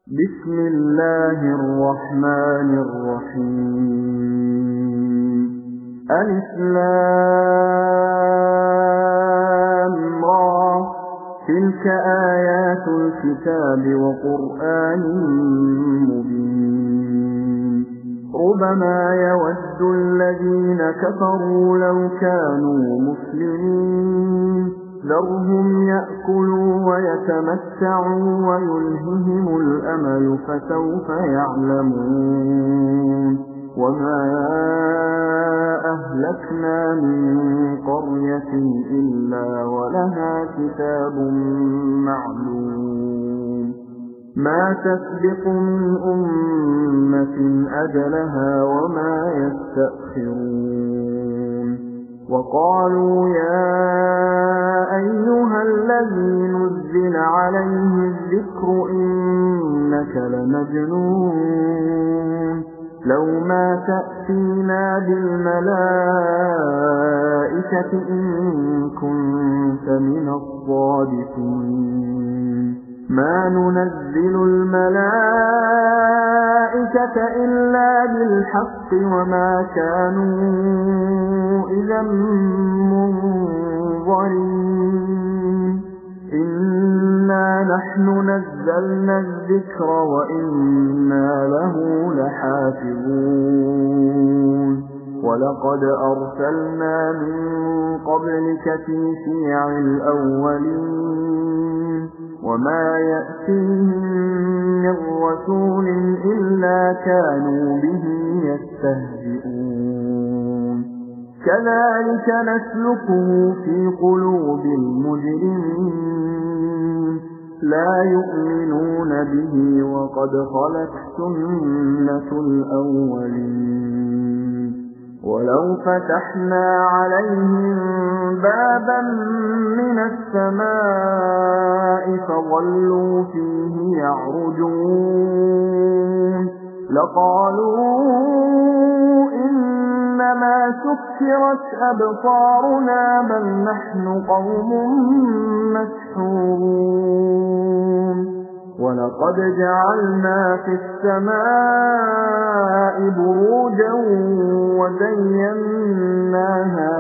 بسم الله الرحمن الرحيم ألف لام را تلك آيات الكتاب وقرآن مبين ربما يود الذين كفروا لو كانوا مسلمين ذرهم يأكلوا ويتمتعوا ويلههم الأمل فسوف يعلمون وما أهلكنا من قرية إلا ولها كتاب معلوم ما تسبق من أمة أجلها وما يستأخرون وقالوا يا أيها الذي نزل عليه الذكر إنك لمجنون لو ما تأتينا بالملائكة إن كنت من الصادقين ما ننزل الملائكة إلا بالحق وما كانوا إذا منظرين إنا نحن نزلنا الذكر وإنا له لحافظون ولقد أرسلنا من قبلك في شيع الأولين وما يأتيهم من رسول إلا كانوا به يستهزئون كذلك نسلكه في قلوب المجرمين لا يؤمنون به وقد خلت سنة الأولين ولو فتحنا عليهم بابا من السماء فظلوا فيه يعرجون لقالوا إنما سكرت أبصارنا بل نحن قوم مسحورون ولقد جعلنا في السماء بروجا وزيناها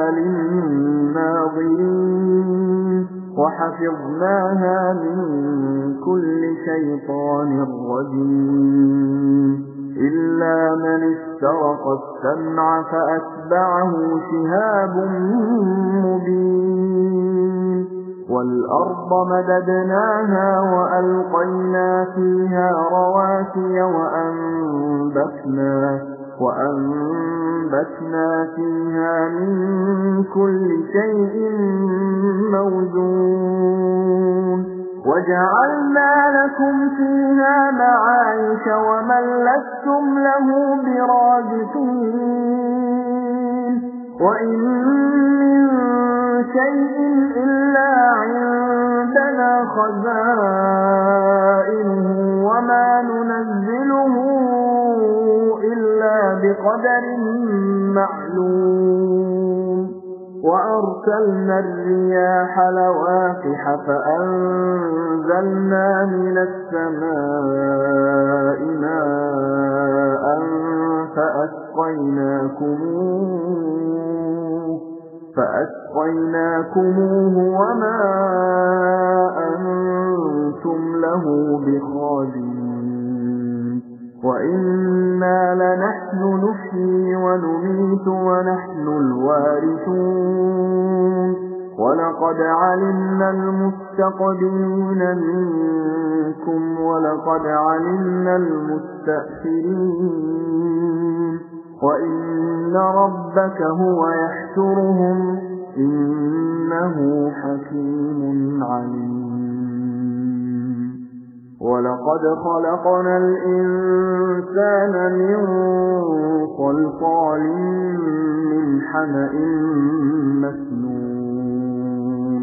للناظرين وحفظناها من كل شيطان رجيم إلا من استرق السمع فأتبعه شهاب مبين والأرض مددناها وألقينا فيها رواسي وأنبتنا فيها من كل شيء موزون وجعلنا لكم فيها معايش ومن لستم له برازقين وإن من شيء إلا عندنا خزائنه وما ننزله إلا بقدر معلوم وأرسلنا الرياح لواقح فأنزلنا من السماء ماء فأسقيناكموه وما أنتم له بخازنين وإنا لنحن نحيي ونميت ونحن الوارثون ولقد علمنا المستقدمين منكم ولقد علمنا المستأخرين وإن ربك هو يحشرهم إنه حكيم عليم ولقد خلقنا الإنسان من صلصال من حمأ مسنون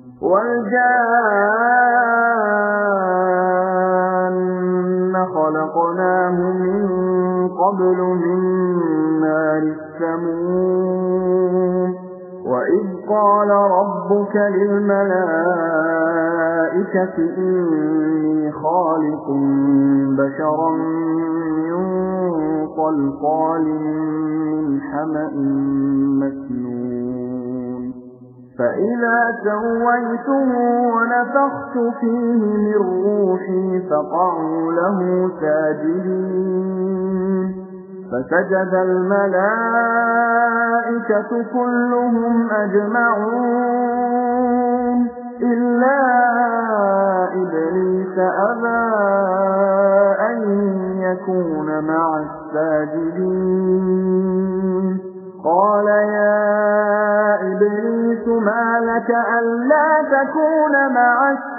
والجان خلقناه من قبل من نار السموم وَإِذْ قَالَ رَبُّكَ لِلْمَلَائِكَةِ إِنِّي خَالِقٌ بَشَرًا مِّن صَلْصَالٍ مِّنْ حَمَإٍ مَّسْنُونٍ فَإِذَا سَوَّيْتُهُ وَنَفَخْتُ فِيهِ مِن رُّوحِي فَقَعُوا لَهُ سَاجِدِينَ فَسَجَدَ الْمَلَائِكَةُ كُلُّهُمْ أَجْمَعُونَ إِلَّا إِبْلِيسَ أَبَىٰ أَن يَكُونَ مَعَ السَّاجِدِينَ قَالَ يَا إِبْلِيسُ مَا لَكَ أَلَّا تَكُونَ مَعَ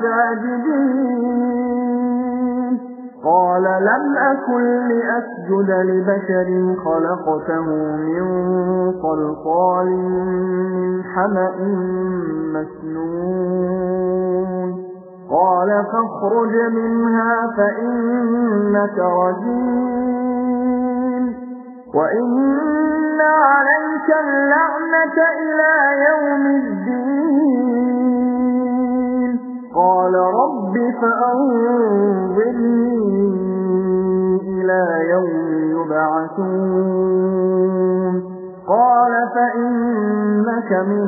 السَّاجِدِينَ قَالَ لَمْ أَكُن لِّأَسْجُدَ لِبَشَرٍ خَلَقْتَهُ مِن صَلْصَالٍ مِّنْ حَمَإٍ مَّسْنُونٍ قَالَ فَاخْرُجْ مِنْهَا فَإِنَّكَ رَجِيمٌ وَإِنَّ عَلَيْكَ اللَّعْنَةَ إِلَىٰ يَوْمِ الدِّينِ قَالَ رَبِّ فَأَنظِرْنِي إِلَىٰ يَوْمِ يُبْعَثُونَ قَالَ فَإِنَّكَ مِنَ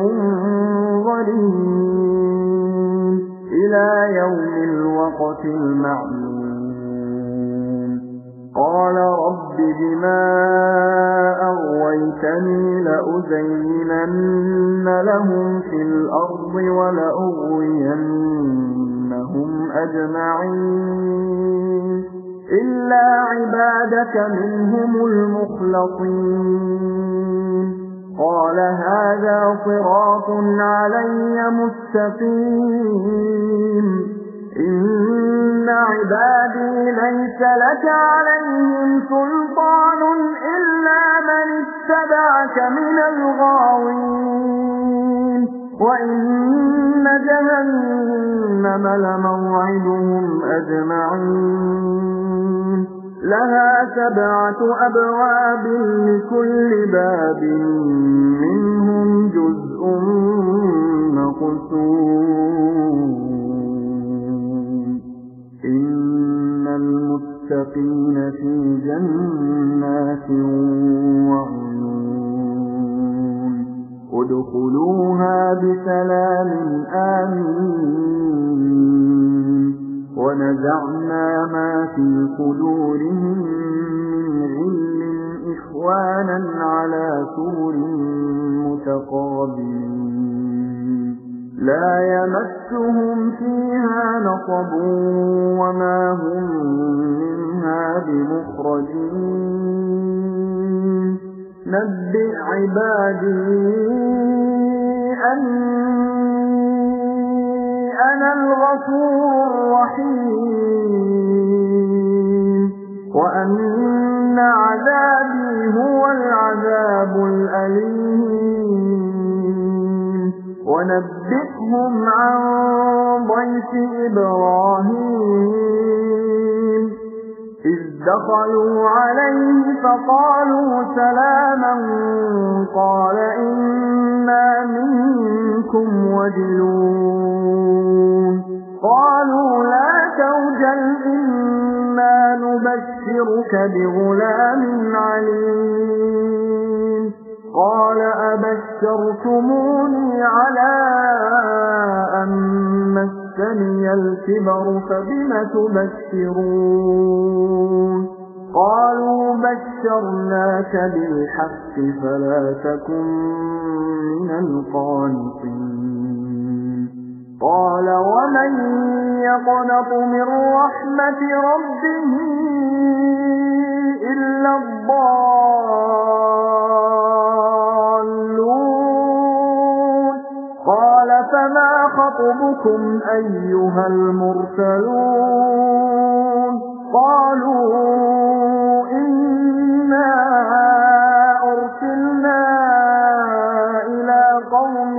الْمُنظَرِينَ إِلَىٰ يَوْمِ الْوَقْتِ الْمَعْلُومِ قَالَ رَبِّ بِمَا أَغْوَيْتَنِي لَأُزَيِّنَنَّ لَهُمْ فِي الْأَرْضِ وَلَأُغْوِيَنَّهُمْ أَجْمَعِينَ إِلَّا عِبَادَكَ مِنْهُمُ الْمُخْلَصِينَ قَالَ هَٰذَا صِرَاطٌ عَلَيَّ مُسْتَقِيمٌ إِنَّ عِبَادِي لَيْسَ لَكَ عَلَيْهِمْ سُلْطَانٌ إِلَّا مَنِ اتَّبَعَكَ مِنَ الْغَاوِينَ وَإِنَّ جَهَنَّمَ لَمَوْعِدُهُمْ أَجْمَعِينَ لَهَا 7 أَبْوَابٍ لِكُلِّ بَابٍ مِّنْهُمْ جُزْءٌ مَّقْسُومٌ إِنَّ الْمُتَّقِينَ فِي جَنَّاتٍ وَعُيُونٍ ادْخُلُوهَا بِسَلَامٍ آمِنِينَ وَنَزَعْنَا مَا فِي صُدُورِهِم مِّنْ غِلٍّ إِخْوَانًا عَلَىٰ سُرُرٍ مُّتَقَابِلِينَ لَا يَمَسُّهُمْ فِيهَا نَصَبٌ وَمَا هُم مِّنْهَا بِمُخْرَجِينَ نَبِّئْ عِبَادِي أَنِّي أَنَا الْغَفُورُ الرَّحِيمُ وَأَنَّ عَذَابِي هُوَ الْعَذَابُ الْأَلِيمُ وَنَبِّئْهُمْ عَن ضَيْفِ إِبْرَاهِيمَ إِذْ دَخَلُوا عَلَيْهِ فَقَالُوا سَلَامًا قَالَ إِنَّا مِنكُمْ وَجِلُونَ قَالُوا لَا تَوْجَلْ إِنَّا نُبَشِّرُكَ بِغُلَامٍ عَلِيمٍ قَالَ أَبَشَّرْتُمُونِي عَلَىٰ أَن مَّسَّنِيَ الْكِبَرُ فَبِمَ تُبَشِّرُونَ قَالُوا بَشَّرْنَاكَ بِالْحَقِّ فَلَا تَكُن مِّنَ الْقَانِطِينَ قَالَ وَمَن يَقْنَطُ مِن رَّحْمَةِ رَبِّهِ إِلَّا الضَّالُّونَ قَالَ فَمَا خَطْبُكُمْ أَيُّهَا الْمُرْسَلُونَ قَالُوا إِنَّا أُرْسِلْنَا إِلَىٰ قَوْمٍ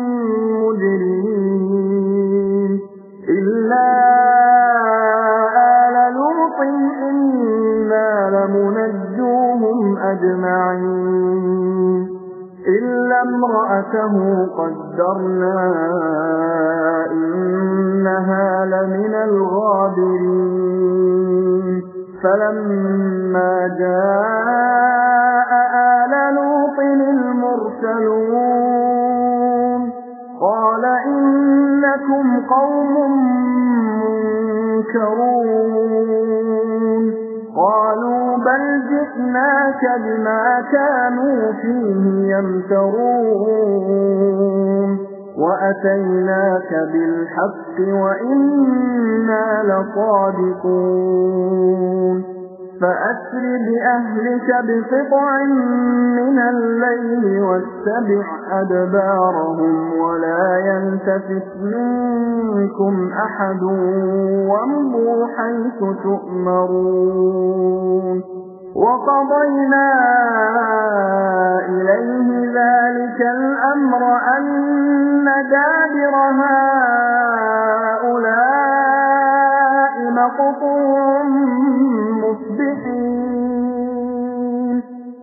مُّجْرِمِينَ إِلَّا آلَ لُوطٍ إِنَّا لَمُنَجُّوهُمْ أَجْمَعِينَ إلا امرأته قدرنا إنها لمن الغابرين فلما جاء آل لوط المرسلون قال إنكم قوم منكرون قالوا بل جئناك بما كانوا فيه يمترون وأتيناك بالحق وإنا لصادقون فأسر بأهلك بقطع من الليل واتبع أدبارهم ولا يلتفت منكم أحد وامضوا حيث تؤمرون وقضينا إليه ذلك الأمر أن دابر هؤلاء مقطوع مصبحين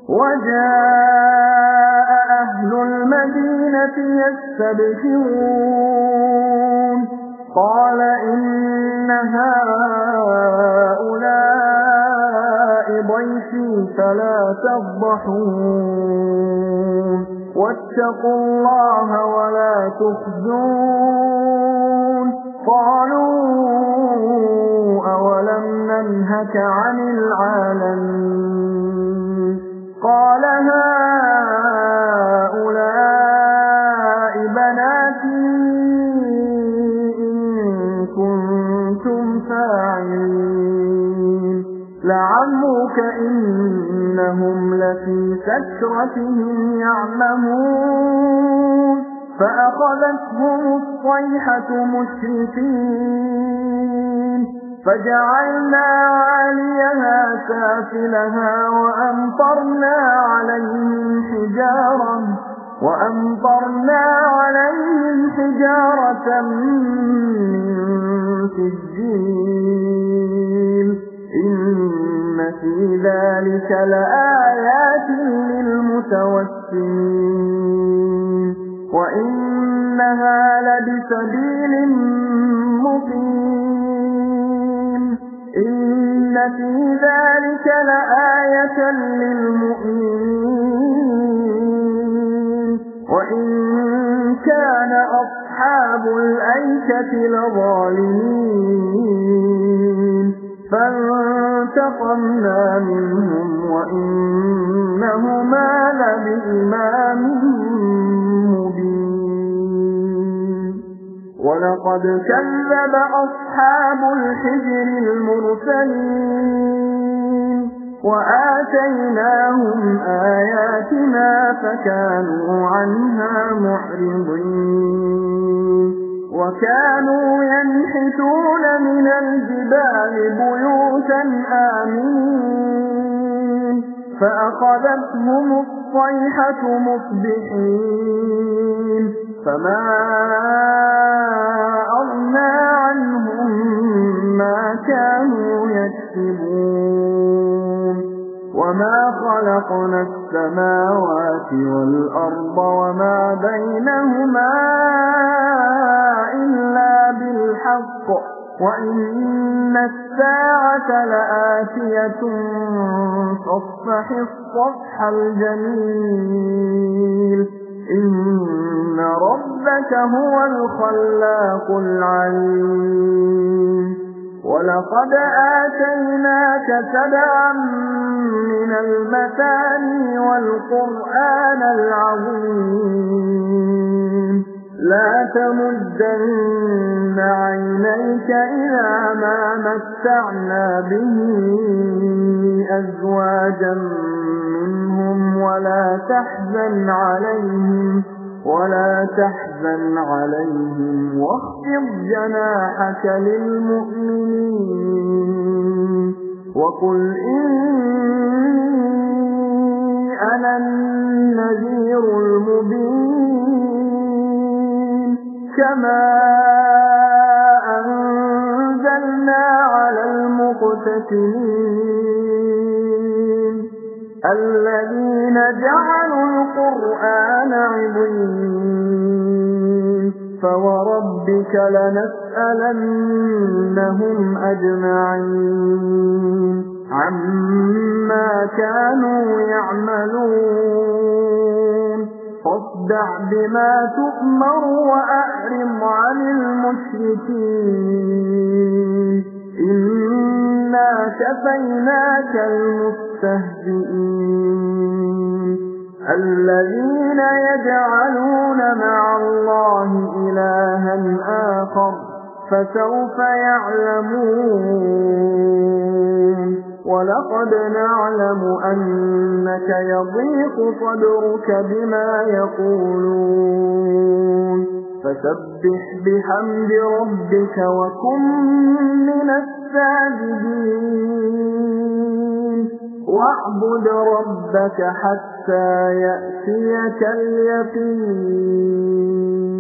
وجاء أهل المدينة يستبشرون قال إن هؤلاء ضيفي فلا تفضحون واتقوا الله ولا تخزون قالوا أولم ننهك عن العالمين قال هؤلاء بناتي إن كنتم فاعلين لعمرك إنهم لفي سكرتهم يعمهون فأخذتهم الصيحة مشرقين فجعلنا عاليها سافلها وأمطرنا عليهم حجارة من سجيل إن في ذلك لآيات للمتوسمين وإنها لبسبيل مقيم إن في ذلك لآية للمؤمنين وإن كان أصحاب الأيكة لظالمين فانتقمنا منهم وإنهما لبإمام مبين ولقد كذب أصحاب الحجر المرسلين وآتيناهم آياتنا فكانوا عنها معرضين وكانوا ينحتون من الجبال بيوتا آمنين فأخذتهم الصيحة مصبحين فما أغنى عنهم ما كانوا يكسبون وما خلقنا السماوات والأرض وما بينهما إلا بالحق وإن الساعة لآتية فاصفح الصفح الجميل إن ربك هو الخلاق العليم ولقد آتيناك 7 من المثاني والقرآن العظيم لا تمدن عينيك إلى ما متعنا به أزواجا منهم ولا تحزن عليهم واخفض جناحك للمؤمنين وقل إني أنا النذير المبين كما أنزلنا على المقتسمين الذين جعلوا القرآن عضين فوربك لنسألنهم أجمعين عما كانوا يعملون فاصدع بما تؤمر وأعرض عن المشركين إنا كفيناك المستهزئين الذين يجعلون مع الله إلها آخر فسوف يعلمون ولقد نعلم أنك يضيق صدرك بما يقولون فسبح بحمد ربك وكن من الساجدين واعبد ربك حتى يأتيك اليقين